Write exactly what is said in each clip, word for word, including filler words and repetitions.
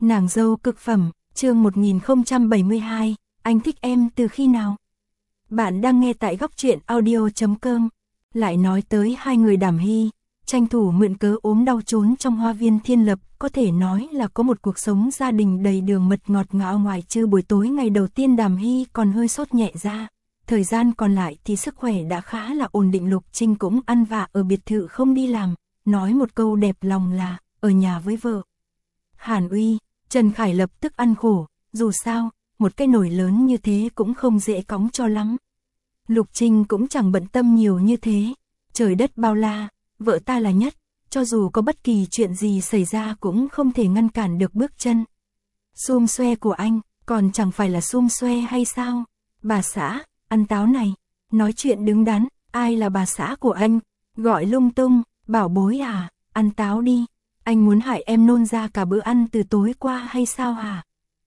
Nàng dâu cực phẩm, chương một nghìn không trăm bảy mươi hai, anh thích em từ khi nào? Bạn đang nghe tại góc truyện audio chấm com. Lại nói tới hai người Đàm Hy, tranh thủ mượn cớ ốm đau trốn trong hoa viên Thiên Lập, có thể nói là có một cuộc sống gia đình đầy đường mật ngọt ngào, ngoài trừ buổi tối ngày đầu tiên Đàm Hy còn hơi sốt nhẹ ra. Thời gian còn lại thì sức khỏe đã khá là ổn định. Lục Trinh cũng ăn vạ ở biệt thự không đi làm, nói một câu đẹp lòng là ở nhà với vợ. Hàn Uy, Trần Khải lập tức ăn khổ, dù sao, một cái nồi lớn như thế cũng không dễ cõng cho lắm. Lục Trinh cũng chẳng bận tâm nhiều như thế, trời đất bao la, vợ ta là nhất, cho dù có bất kỳ chuyện gì xảy ra cũng không thể ngăn cản được bước chân. Xum xoe của anh, còn chẳng phải là xum xoe hay sao? Bà xã, ăn táo này, nói chuyện đứng đắn, ai là bà xã của anh? Gọi lung tung, bảo bối à, ăn táo đi. Anh muốn hại em nôn ra cả bữa ăn từ tối qua hay sao hả?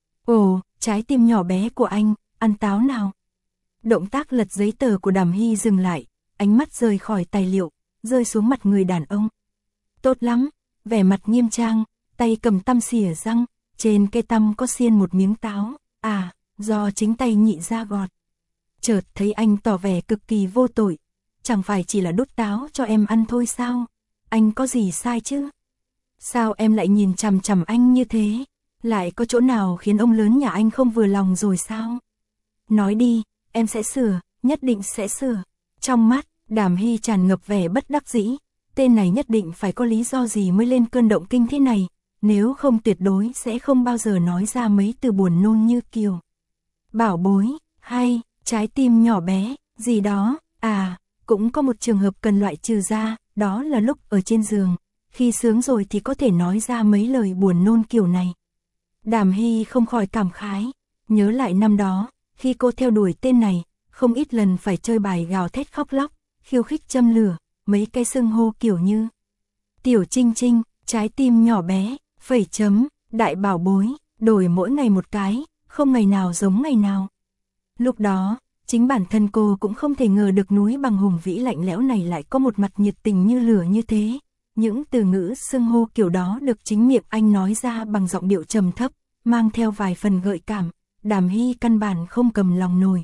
Ồ, trái tim nhỏ bé của anh, ăn táo nào. Động tác lật giấy tờ của Đàm Hy dừng lại, ánh mắt rời khỏi tài liệu, rơi xuống mặt người đàn ông. Tốt lắm, vẻ mặt nghiêm trang, tay cầm tăm xỉa răng, trên cây tăm có xiên một miếng táo, à, do chính tay nhị ra gọt. Chợt thấy anh tỏ vẻ cực kỳ vô tội, chẳng phải chỉ là đút táo cho em ăn thôi sao? Anh có gì sai chứ? Sao em lại nhìn chằm chằm anh như thế? Lại có chỗ nào khiến ông lớn nhà anh không vừa lòng rồi sao? Nói đi, em sẽ sửa, nhất định sẽ sửa. Trong mắt, Đàm Hy tràn ngập vẻ bất đắc dĩ. Tên này nhất định phải có lý do gì mới lên cơn động kinh thế này, nếu không tuyệt đối sẽ không bao giờ nói ra mấy từ buồn nôn như kiều. Bảo bối, hay, trái tim nhỏ bé, gì đó, à, cũng có một trường hợp cần loại trừ ra, đó là lúc ở trên giường. Khi sướng rồi thì có thể nói ra mấy lời buồn nôn kiểu này. Đàm Hy không khỏi cảm khái, nhớ lại năm đó, khi cô theo đuổi tên này, không ít lần phải chơi bài gào thét khóc lóc, khiêu khích châm lửa, mấy cái xưng hô kiểu như Tiểu Trinh Trinh, trái tim nhỏ bé, phẩy chấm, đại bảo bối, đổi mỗi ngày một cái, không ngày nào giống ngày nào. Lúc đó, chính bản thân cô cũng không thể ngờ được núi bằng hùng vĩ lạnh lẽo này lại có một mặt nhiệt tình như lửa như thế. Những từ ngữ xưng hô kiểu đó được chính miệng anh nói ra bằng giọng điệu trầm thấp, mang theo vài phần gợi cảm, Đàm Hy căn bản không cầm lòng nổi.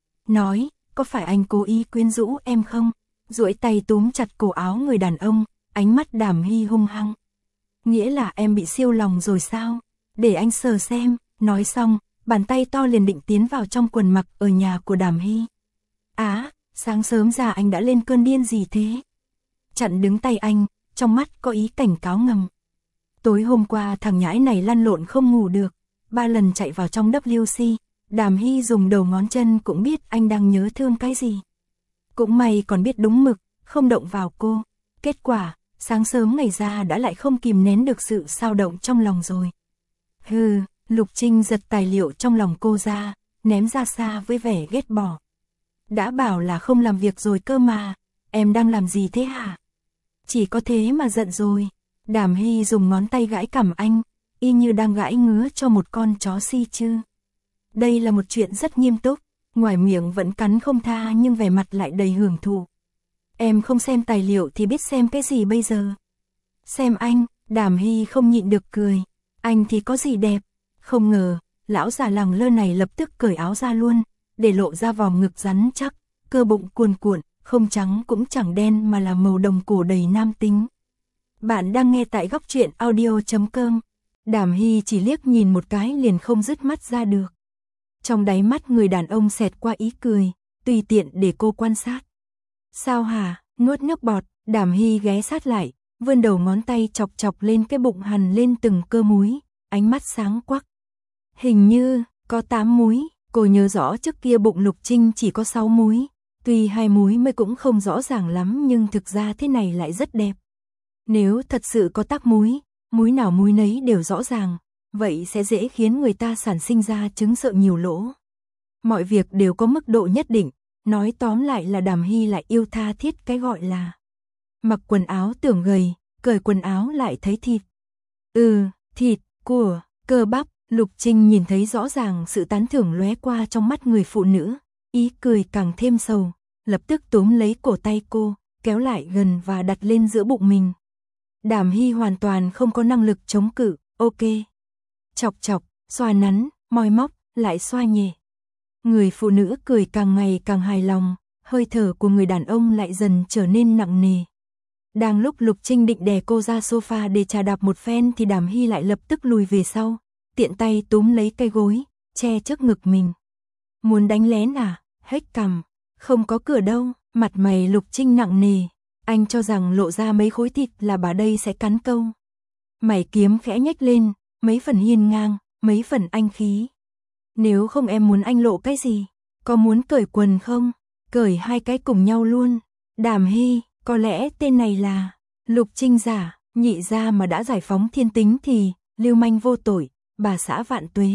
Nói, có phải anh cố ý quyến rũ em không? Duỗi tay túm chặt cổ áo người đàn ông, ánh mắt Đàm Hy hung hăng. Nghĩa là em bị siêu lòng rồi sao? Để anh sờ xem, nói xong, bàn tay to liền định tiến vào trong quần mặc ở nhà của Đàm Hy. Á, sáng sớm ra anh đã lên cơn điên gì thế? Chặn đứng tay anh, trong mắt có ý cảnh cáo ngầm. Tối hôm qua thằng nhãi này lăn lộn không ngủ được, ba lần chạy vào trong W C, Đàm Hy dùng đầu ngón chân cũng biết anh đang nhớ thương cái gì. Cũng may còn biết đúng mực, không động vào cô. Kết quả, sáng sớm ngày ra đã lại không kìm nén được sự xao động trong lòng rồi. Hừ, Lục Trinh giật tài liệu trong lòng cô ra, ném ra xa với vẻ ghét bỏ. Đã bảo là không làm việc rồi cơ mà, em đang làm gì thế hả? Chỉ có thế mà giận rồi. Đàm Hy dùng ngón tay gãi cằm anh, y như đang gãi ngứa cho một con chó si chư. Đây là một chuyện rất nghiêm túc, ngoài miệng vẫn cắn không tha nhưng vẻ mặt lại đầy hưởng thụ. Em không xem tài liệu thì biết xem cái gì bây giờ? Xem anh, Đàm Hy không nhịn được cười. Anh thì có gì đẹp? Không ngờ, lão già lẳng lơ này lập tức cởi áo ra luôn, để lộ ra vòng ngực rắn chắc, cơ bụng cuồn cuộn, không trắng cũng chẳng đen mà là màu đồng cổ đầy nam tính. Bạn đang nghe tại góc truyện audio chấm com. Đàm Hy chỉ liếc nhìn một cái liền không dứt mắt ra được. Trong đáy mắt người đàn ông xẹt qua ý cười, tùy tiện để cô quan sát. Sao hả? Nuốt nước bọt, Đàm Hy ghé sát lại, vươn đầu ngón tay chọc chọc lên cái bụng hằn lên từng cơ múi, ánh mắt sáng quắc. Hình như có tám múi, cô nhớ rõ trước kia bụng Lục Trinh chỉ có sáu múi. Tuy hai múi mới cũng không rõ ràng lắm nhưng thực ra thế này lại rất đẹp. Nếu thật sự có tác múi, múi nào múi nấy đều rõ ràng, vậy sẽ dễ khiến người ta sản sinh ra chứng sợ nhiều lỗ. Mọi việc đều có mức độ nhất định, nói tóm lại là Đàm Hy lại yêu tha thiết cái gọi là mặc quần áo tưởng gầy, cởi quần áo lại thấy thịt. Ừ, thịt, của, cơ bắp, Lục Trinh nhìn thấy rõ ràng sự tán thưởng lóe qua trong mắt người phụ nữ, ý cười càng thêm sầu, lập tức túm lấy cổ tay cô, kéo lại gần và đặt lên giữa bụng mình. Đàm Hy hoàn toàn không có năng lực chống cự, ok. chọc chọc, xoa nắn, moi móc, lại xoa nhẹ. Người phụ nữ cười càng ngày càng hài lòng, hơi thở của người đàn ông lại dần trở nên nặng nề. Đang lúc Lục Trinh định đè cô ra sofa để trà đạp một phen thì Đàm Hy lại lập tức lùi về sau, tiện tay túm lấy cây gối, che trước ngực mình. Muốn đánh lén à? Hếch cằm. Không có cửa đâu. Mặt mày Lục Trinh nặng nề. Anh cho rằng lộ ra mấy khối thịt là bà đây sẽ cắn câu. Mày kiếm khẽ nhếch lên, mấy phần hiên ngang, mấy phần anh khí. Nếu không em muốn anh lộ cái gì? Có muốn cởi quần không? Cởi hai cái cùng nhau luôn. Đàm Hy, có lẽ tên này là Lục Trinh giả, nhị ra mà đã giải phóng thiên tính thì lưu manh vô tội, bà xã vạn tuế.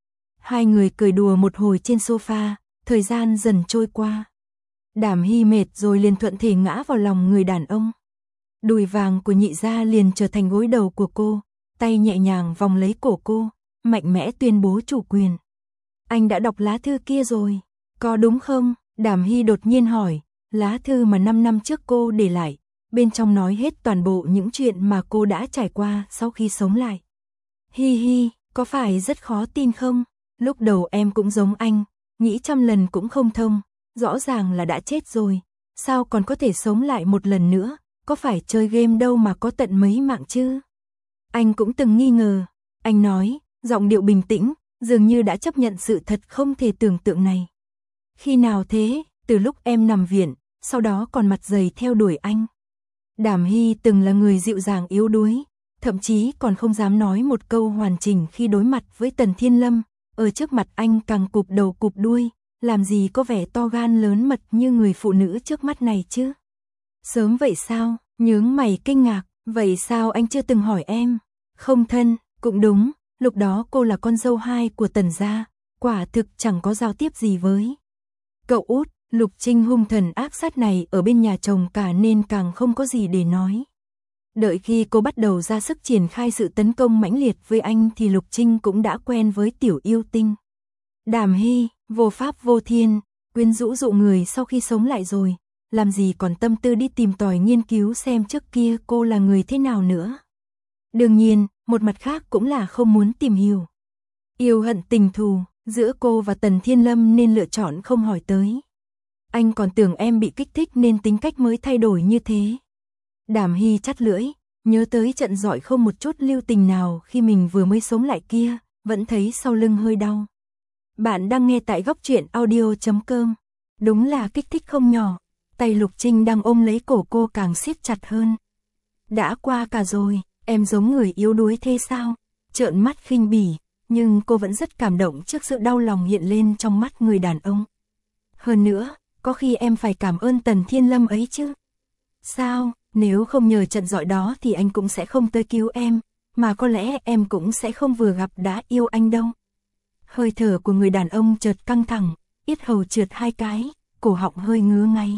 Hai người cười đùa một hồi trên sofa, thời gian dần trôi qua. Đàm Hy mệt rồi liền thuận thể ngã vào lòng người đàn ông. Đùi vàng của nhị gia liền trở thành gối đầu của cô, tay nhẹ nhàng vòng lấy cổ cô, mạnh mẽ tuyên bố chủ quyền. Anh đã đọc lá thư kia rồi, có đúng không? Đàm Hy đột nhiên hỏi, lá thư mà năm năm trước cô để lại, bên trong nói hết toàn bộ những chuyện mà cô đã trải qua sau khi sống lại. Hi hi, có phải rất khó tin không? Lúc đầu em cũng giống anh, nghĩ trăm lần cũng không thông, rõ ràng là đã chết rồi, sao còn có thể sống lại một lần nữa, có phải chơi game đâu mà có tận mấy mạng chứ? Anh cũng từng nghi ngờ, anh nói, giọng điệu bình tĩnh, dường như đã chấp nhận sự thật không thể tưởng tượng này. Khi nào thế? Từ lúc em nằm viện, sau đó còn mặt dày theo đuổi anh. Đàm Hy từng là người dịu dàng yếu đuối, thậm chí còn không dám nói một câu hoàn chỉnh khi đối mặt với Tần Thiên Lâm, ở trước mặt anh càng cụp đầu cụp đuôi, làm gì có vẻ to gan lớn mật như người phụ nữ trước mắt này chứ. Sớm vậy sao? Nhướng mày kinh ngạc, vậy sao anh chưa từng hỏi em? Không thân, cũng đúng, lúc đó cô là con dâu hai của Tần gia, quả thực chẳng có giao tiếp gì với cậu út. Lục Trinh hung thần ác sát này ở bên nhà chồng cả nên càng không có gì để nói. Đợi khi cô bắt đầu ra sức triển khai sự tấn công mãnh liệt với anh thì Lục Trinh cũng đã quen với tiểu yêu tinh. Đàm Hy, vô pháp vô thiên, quyến rũ dụ người sau khi sống lại rồi, làm gì còn tâm tư đi tìm tòi nghiên cứu xem trước kia cô là người thế nào nữa. Đương nhiên, một mặt khác cũng là không muốn tìm hiểu. Yêu hận tình thù, giữa cô và Tần Thiên Lâm nên lựa chọn không hỏi tới. Anh còn tưởng em bị kích thích nên tính cách mới thay đổi như thế. Đàm Hy chắt lưỡi, nhớ tới trận giỏi không một chút lưu tình nào khi mình vừa mới sống lại kia, vẫn thấy sau lưng hơi đau. Bạn đang nghe tại góc truyện audio chấm com. Đúng là kích thích không nhỏ. Tay Lục Trinh đang ôm lấy cổ cô càng siết chặt hơn. Đã qua cả rồi, em giống người yếu đuối thế sao? Trợn mắt khinh bỉ, nhưng cô vẫn rất cảm động trước sự đau lòng hiện lên trong mắt người đàn ông. Hơn nữa, có khi em phải cảm ơn Tần Thiên Lâm ấy chứ. Sao, nếu không nhờ trận giỏi đó thì anh cũng sẽ không tới cứu em, mà có lẽ em cũng sẽ không vừa gặp đã yêu anh đâu. Hơi thở của người đàn ông chợt căng thẳng, yết hầu trượt hai cái, cổ họng hơi ngứa ngáy.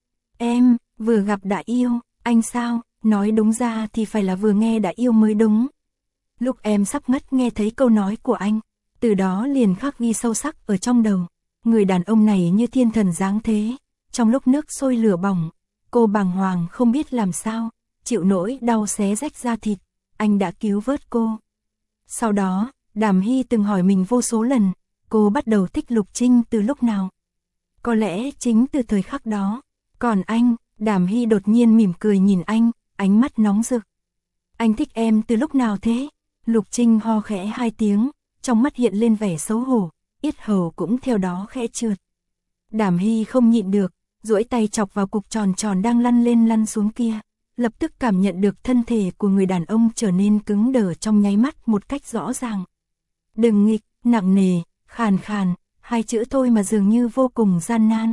Em, vừa gặp đã yêu, anh sao, nói đúng ra thì phải là vừa nghe đã yêu mới đúng. Lúc em sắp ngất nghe thấy câu nói của anh, từ đó liền khắc ghi sâu sắc ở trong đầu. Người đàn ông này như thiên thần dáng thế, trong lúc nước sôi lửa bỏng, cô bàng hoàng không biết làm sao, chịu nỗi đau xé rách da thịt, anh đã cứu vớt cô. Sau đó, Đàm Hy từng hỏi mình vô số lần, cô bắt đầu thích Lục Trinh từ lúc nào? Có lẽ chính từ thời khắc đó. Còn anh, Đàm Hy đột nhiên mỉm cười nhìn anh, ánh mắt nóng rực. Anh thích em từ lúc nào thế? Lục Trinh ho khẽ hai tiếng, trong mắt hiện lên vẻ xấu hổ, yết hầu cũng theo đó khẽ trượt. Đàm Hy không nhịn được, duỗi tay chọc vào cục tròn tròn đang lăn lên lăn xuống kia, lập tức cảm nhận được thân thể của người đàn ông trở nên cứng đờ trong nháy mắt một cách rõ ràng. Đừng nghịch, nặng nề, khàn khàn, hai chữ thôi mà dường như vô cùng gian nan.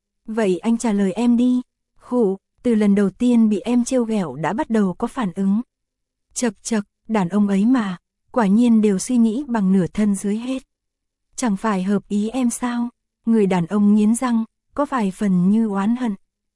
Vậy anh trả lời em đi. Khụ, từ lần đầu tiên bị em trêu ghẹo đã bắt đầu có phản ứng. Chật chật, đàn ông ấy mà, quả nhiên đều suy nghĩ bằng nửa thân dưới hết. Chẳng phải hợp ý em sao? Người đàn ông nghiến răng, có vài phần như oán hận.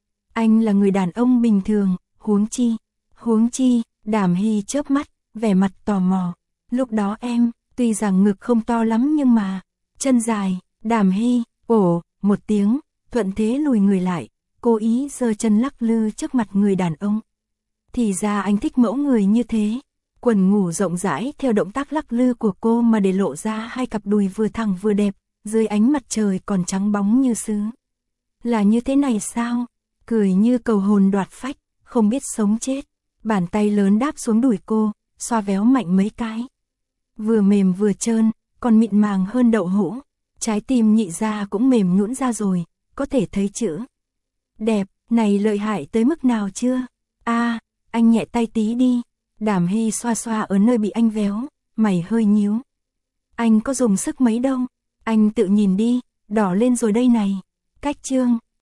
Anh là người đàn ông bình thường, huống chi, huống chi, Đàm Hy chớp mắt, vẻ mặt tò mò. Lúc đó em, tuy rằng ngực không to lắm nhưng mà, chân dài, Đàm Hy, ồ, một tiếng, thuận thế lùi người lại, cố ý giơ chân lắc lư trước mặt người đàn ông. Thì ra anh thích mẫu người như thế. Quần ngủ rộng rãi theo động tác lắc lư của cô mà để lộ ra hai cặp đùi vừa thẳng vừa đẹp, dưới ánh mặt trời còn trắng bóng như sứ. Là như thế này sao? Cười như cầu hồn đoạt phách, không biết sống chết. Bàn tay lớn đáp xuống đùi cô, xoa véo mạnh mấy cái. Vừa mềm vừa trơn, còn mịn màng hơn đậu hũ. Trái tim Nhị Gia cũng mềm nhũn ra rồi, có thể thấy chữ. Đẹp, này lợi hại tới mức nào chưa? A, anh nhẹ tay tí đi. Đàm Hy xoa xoa ở nơi bị anh véo, mày hơi nhíu. Anh có dùng sức mấy đâu, anh tự nhìn đi, đỏ lên rồi đây này. Cách trương.